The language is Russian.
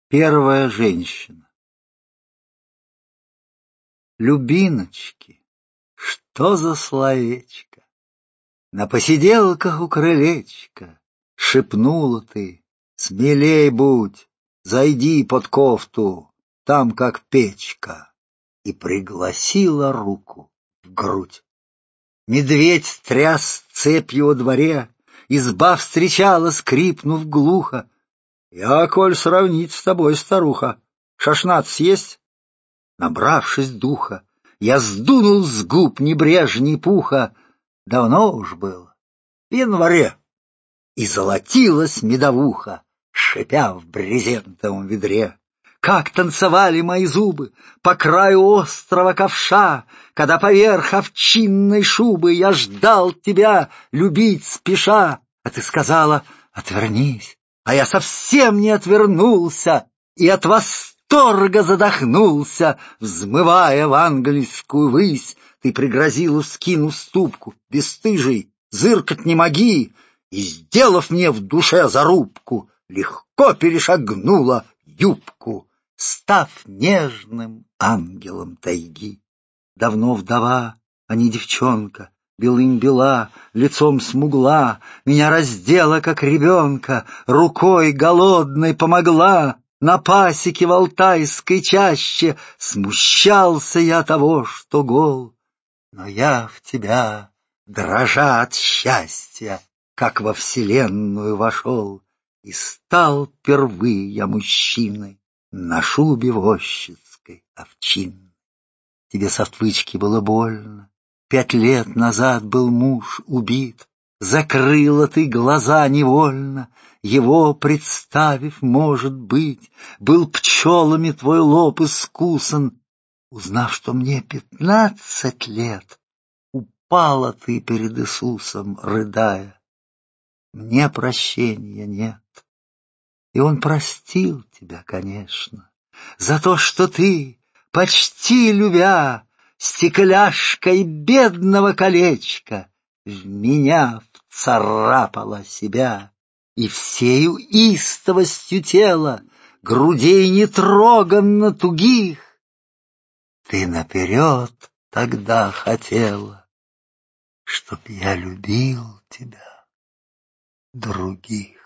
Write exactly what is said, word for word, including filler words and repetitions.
Первая женщина. Любиночки, что за словечко? На посиделках у крылечка шепнула ты: смелей будь, зайди под кофту, там как печка, и пригласила руку в грудь. Медведь тряс цепью во дворе, изба встречала, скрипнув глухо. Я, коль сравнить с тобой, старуха, шашнадцать есть? Набравшись духа, я сдунул с губ небрежней пуха. Давно уж было, в январе, и золотилась медовуха, шипя в брезентовом ведре. Как танцевали мои зубы по краю острого ковша, когда поверх овчинной шубы я ждал тебя, любить спеша. А ты сказала: отвернись. А я совсем не отвернулся и от восторга задохнулся, взмывая в английскую высь. Ты пригрозила, вскинув ступку: бесстыжий, зыркать не моги, и, сделав мне в душе зарубку, легко перешагнула юбку, став нежным ангелом тайги. Давно вдова, а не девчонка, белым бела, лицом смугла, меня раздела, как ребенка, рукой голодной помогла. На пасеке в алтайской чаще смущался я того, что гол, но я в тебя, дрожа от счастья, как во вселенную вошел, и стал впервые я мужчиной на шубе возчицкой овчинной. Тебе с отвычки было больно. Пять лет назад был муж убит. Закрыла ты глаза невольно, его представив, может быть. Был пчелами твой лоб искусан. Узнав, что мне пятнадцать лет, упала ты перед Иисусом, рыдая. Мне прощения нет. И он простил тебя, конечно, за то, что ты, почти любя, стекляшкой бедного колечка в меня вцарапала себя, и всею истовостью тела, грудей нетроганно тугих, ты наперед тогда хотела, чтоб я любил тебя других.